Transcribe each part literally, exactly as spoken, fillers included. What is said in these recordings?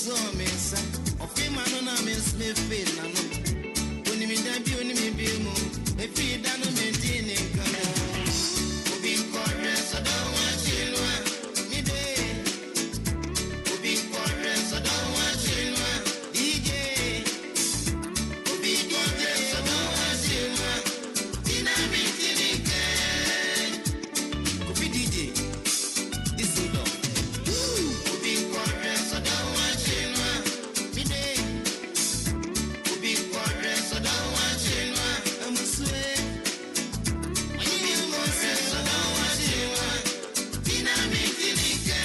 so me sa. Of him I know I'm Smith Fit na no. When me da bi oni me bi mo. E fi da no me din in kana. Obi corre so don't want you me dey. Obi corre so don't want you D J. Obi corre so don't want you dynamic tinike. Obi D J. This is love. Obi corre so don't want you me dey. Obi corre so don't want you I'm swear. Obi corre so don't want you dynamic tinike.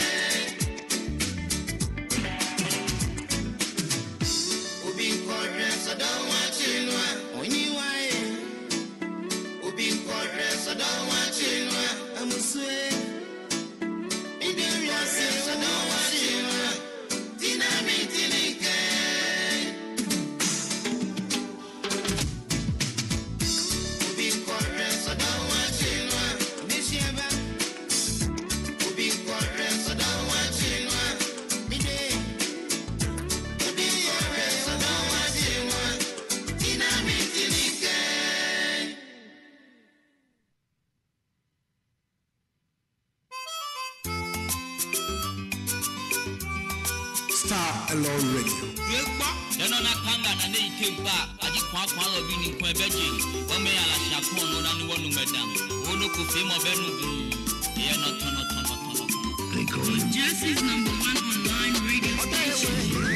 Obi corre so don't want you only why. Obi corre so don't want you I'm swear. Obi corre so don't want you dynamic tinike. Obi corre so don't want you this year back. Obi corre so don't want you me dey. Obi corre so don't want you dynamic tinike. Star Alone Radio. Yekpa eno na kanga na ne ikemba aji kwa kwa lo bi ni kwa beje o me ala sha kon no na ni wonu medam o no ko fe mo be no bi e no tono tono tono Jesse's number one online radio station.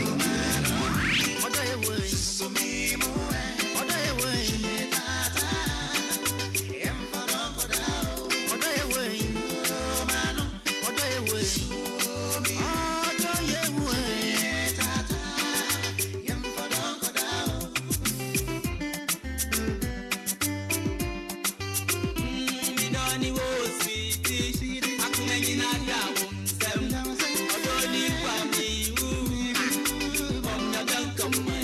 So me mo oda e we tata em foro koda oda e we manu oda e we oda e we tata em foro koda mi doni wo sweet akunenyi na da wo nsem odo ni kwa mi wu om na dan come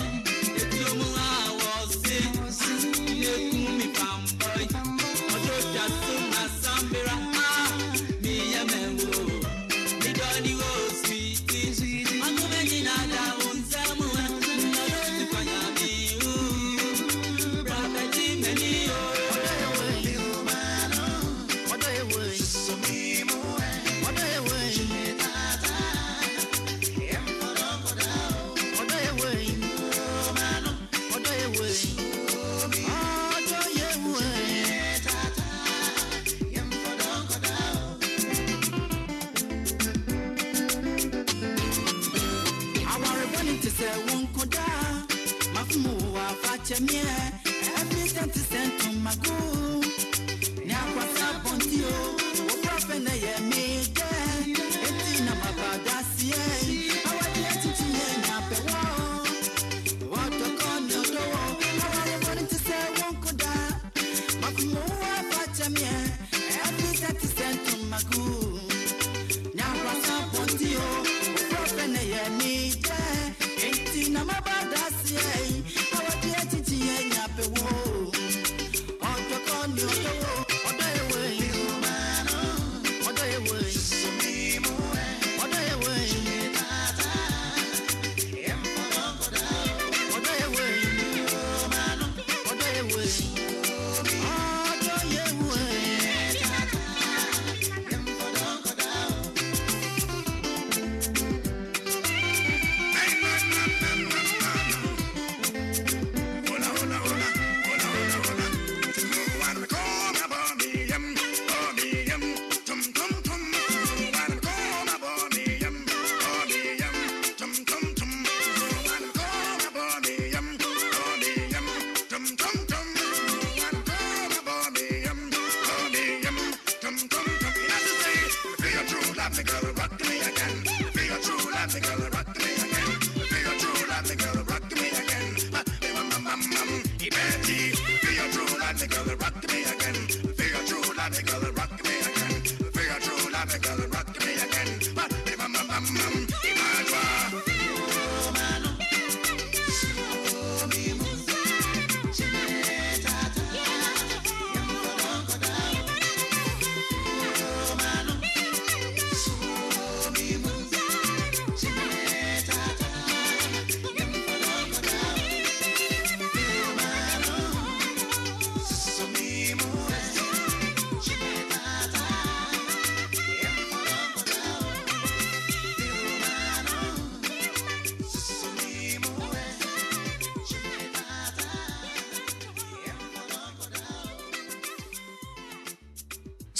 every cent is sent to my go. Now what's up on you? What happened to you? Me again. It's in a baba that's yeah. How are you to you now? What the con you do? How are you going to say one could die? My move watch me. Every cent is sent to my go. Now what's up on you? What happened to you? Me again. It's in a baba that's yeah.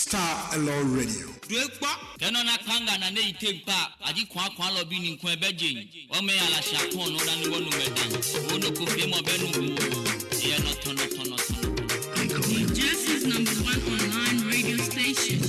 Star Alone Radio. Dwekpa kenona kanga na ne itempa aji kwa kwa lo bi ni nkon ebeje o me ala shakon no na ni wonu medan o no ko fe mo benu ye no tono tono tono. Jesse's number one online radio station.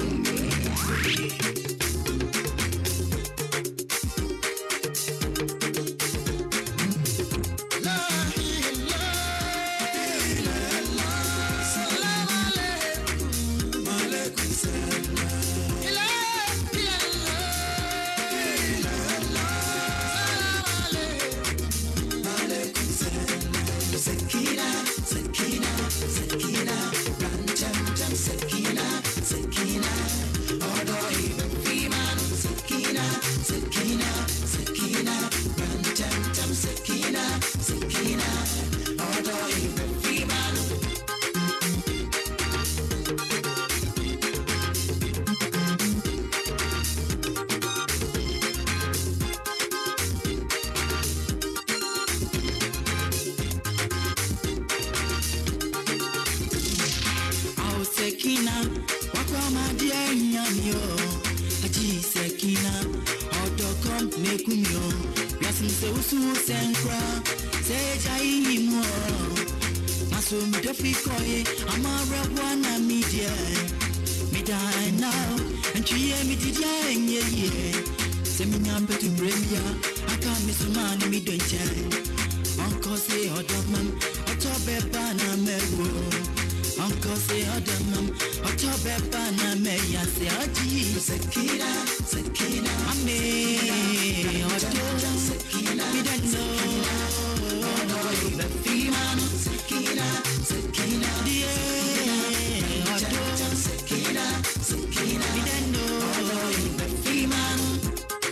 Sekina, wakwa madia nyamyo, aji sekina, odokom nekumyo, yasin se usu senkra, seja imo, maso midofikoye, amara wana media, midai now, and chiye midia enye ye, seminyambe tu bremia, aka misumani midonche, uncle say odomam, otobe bana mewo. Uncle say Adamam, October Pana Maya say Aji Sekina, Sekina, Ame, October Sekina, we don't know the female Sekina, Sekina, yeah, October Sekina, Sekina, we don't know the female.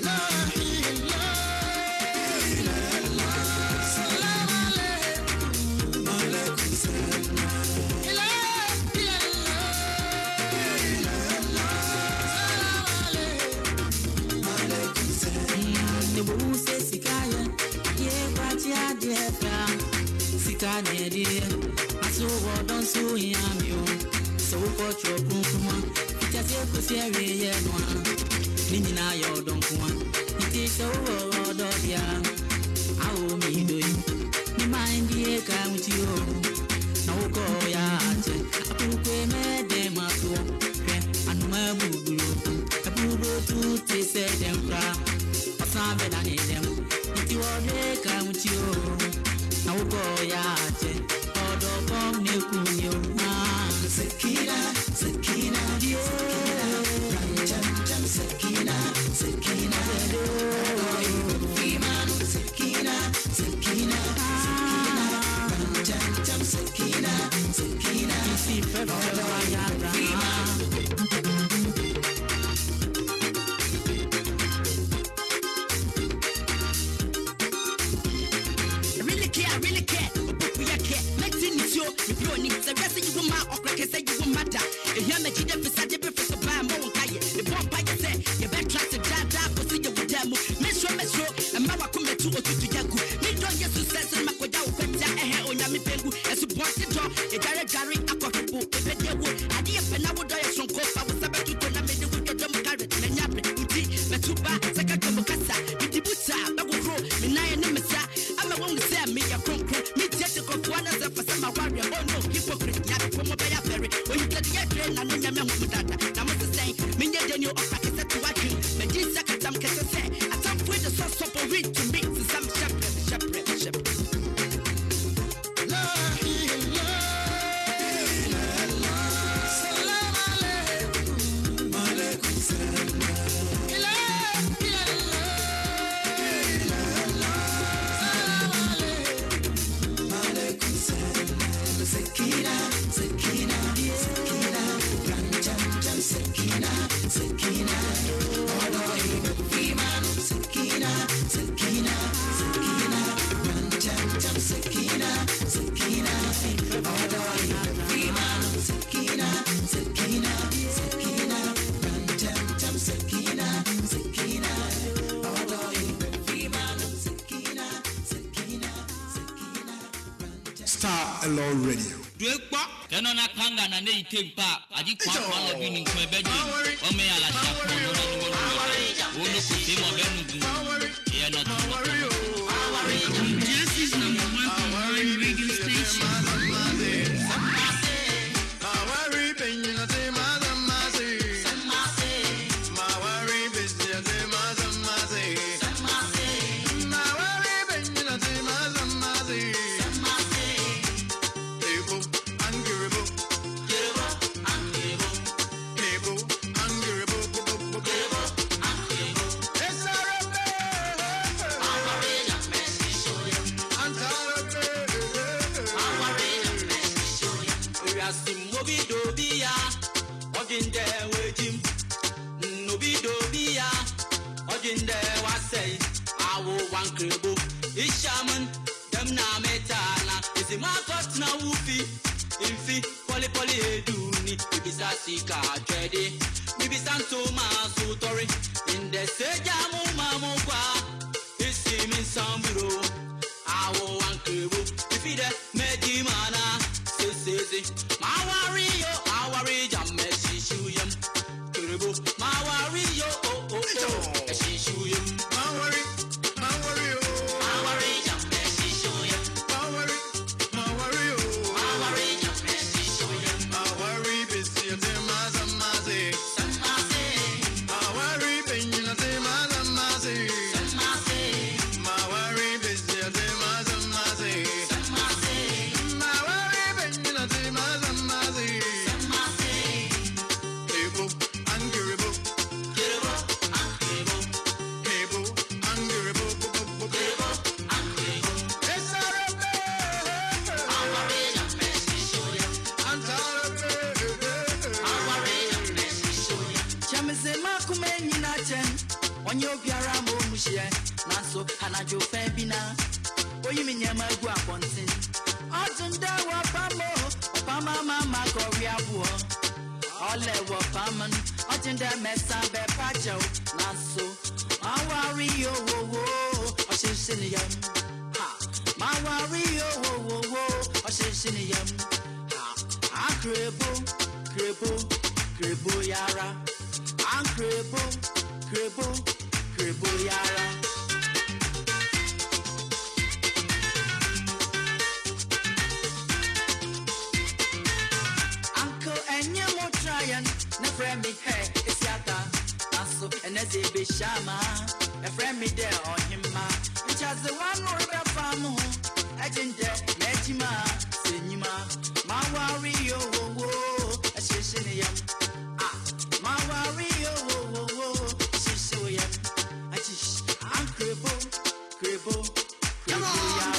So what don't so yam you so got your kuma it has a cosere no nina yo don't come it is so do dia awo mi do ni mind ye ka with you no go ya ate apukwe me de ma so pe anuma buburu aburo tu te se dem pra asa be na ni dem it wo ye ka with you no go ya ate Come near Sekina, Sekina, Sekina, Sekina, Sekina, Female, Sekina, Sekina, Sekina, Sekina, Sekina, I really care, I really care. If you need the rest of you, my okra say you will matter. If you make it beside the breakfast of Bam, the bomb by your say, your back class of Dada, for see you with them. Metro, Metro, and Mawa come to two or two to Yaku. Me don't get success and Makoda, Penta, and hair on Yami Pengu, as you want to talk, a direct Gary, Aquapo, if it would. I did a pen, I would die from Copa, was about to turn up with your dumb carrot, and Yapi, Uti, Matuba, Second Mukasa, Mitibuta, Baguro, Minaya Nemesa. I'm a woman to say me a crump, me just a conquana for some warrior. Oh no, hypocrite, not from a bear ferry. When you get the airplane, and then I'm with that. I must say, Minya Daniel of Pakistan to watch you. But this second time can say, I can't put the sauce up or read to me to some shepherd, shepherd, shepherd. Sekina, Sekina, Sekina, Sekina, Sekina, Sekina, Sekina, Sekina, Sekina, Sekina, Sekina, Sekina, Sekina, Sekina, Star Alone Radio. Dwekpa Kenona kanga na ne itempa aji kwa kwa lo bi ni nko ebeje o me ala sha ko no na no no wo no ko te mo be nu gu ye no to Jesse's number one online radio station. Ishaman, them na metana. Is the market na wufi? Infi, poly poly eduni. Bibi sasika trade. Bibi santo masu tori. In the sejamu mamu kwa. Isi min sambiro. Awo wankebo. Ifi de medimana. Seseze. Mawari yo, awari jam mesishu yam. Kerebo. Mawari yo, oh oh oh. Mesishu yam. Mawari. Anajo febina oyi mi nyama gu apontin otunda wa pamo pama mama koria buo ole wo paman otunda mesa be pacho naso mawari yo wo wo oshisini yam ha mawari yo wo wo wo oshisini yam ha akrebo krebo krebo yara akrebo krebo krebo yara. Friend me hey, it's yata. Aso, and as a bishama, a friend me there on him ma. Which has the one more about famu. Agenda, Nejima, Senima, Mawario, a shishinium. Ah, Mawario, a shishoyam. I just, I'm cribble, cribble, cribble.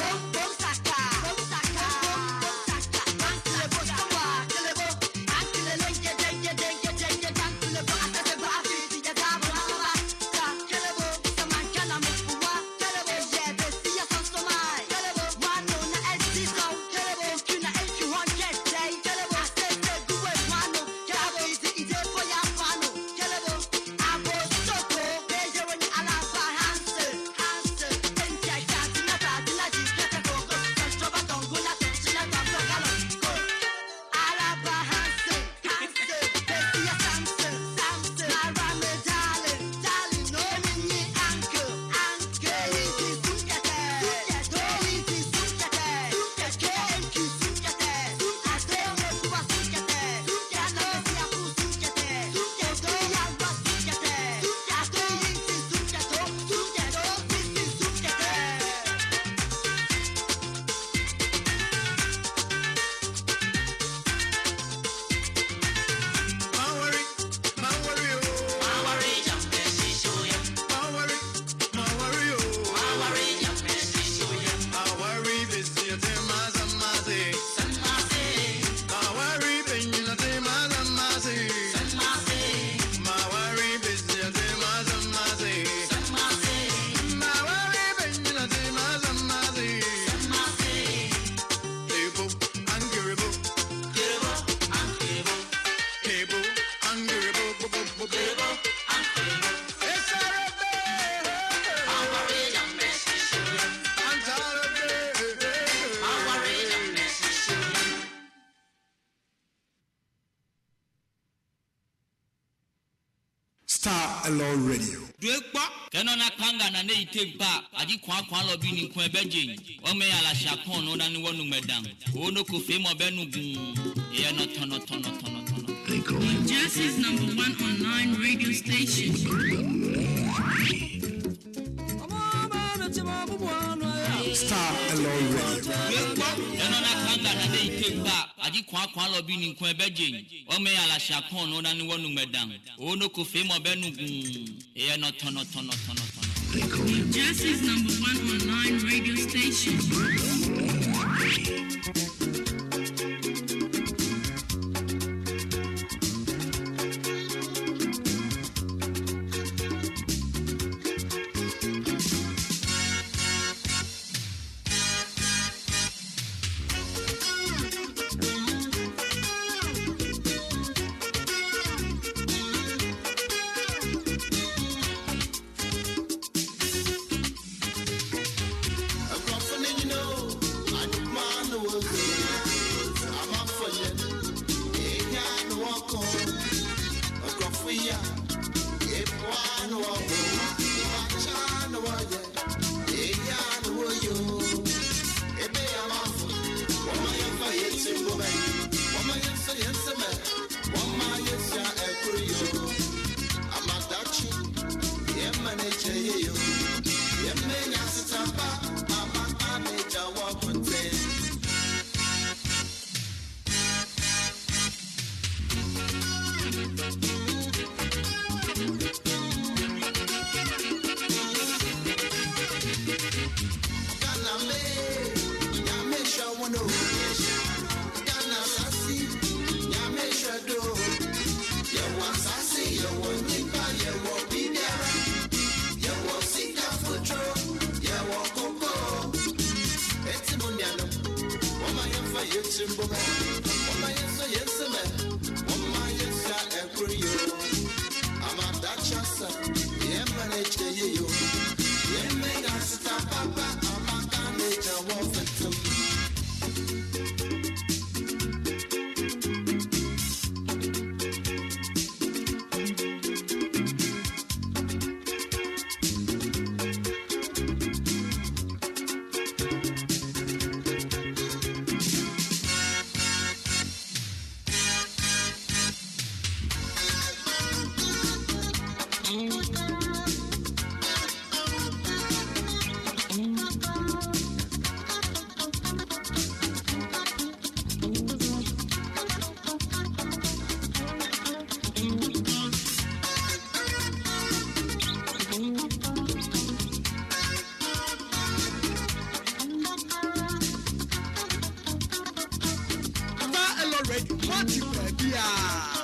Star Alone Radio. Kenona kanga na ne itempa aji kwa kwa lobi ni nkwe beje ome ala shakon no na ni wonu medan ono ko fe mo benu gun e no tono tono tono tono New Jersey's number one online radio station. Star Alone Radio. Kenona kanga na ne itempa aji kwa kwa lobi ni nkwe beje ome ala shakon no na ni wonu medan ono ko fe mo benu gun e no tono tono tono tono New Jersey's number one online radio station. Star Alone Radio. What you baby?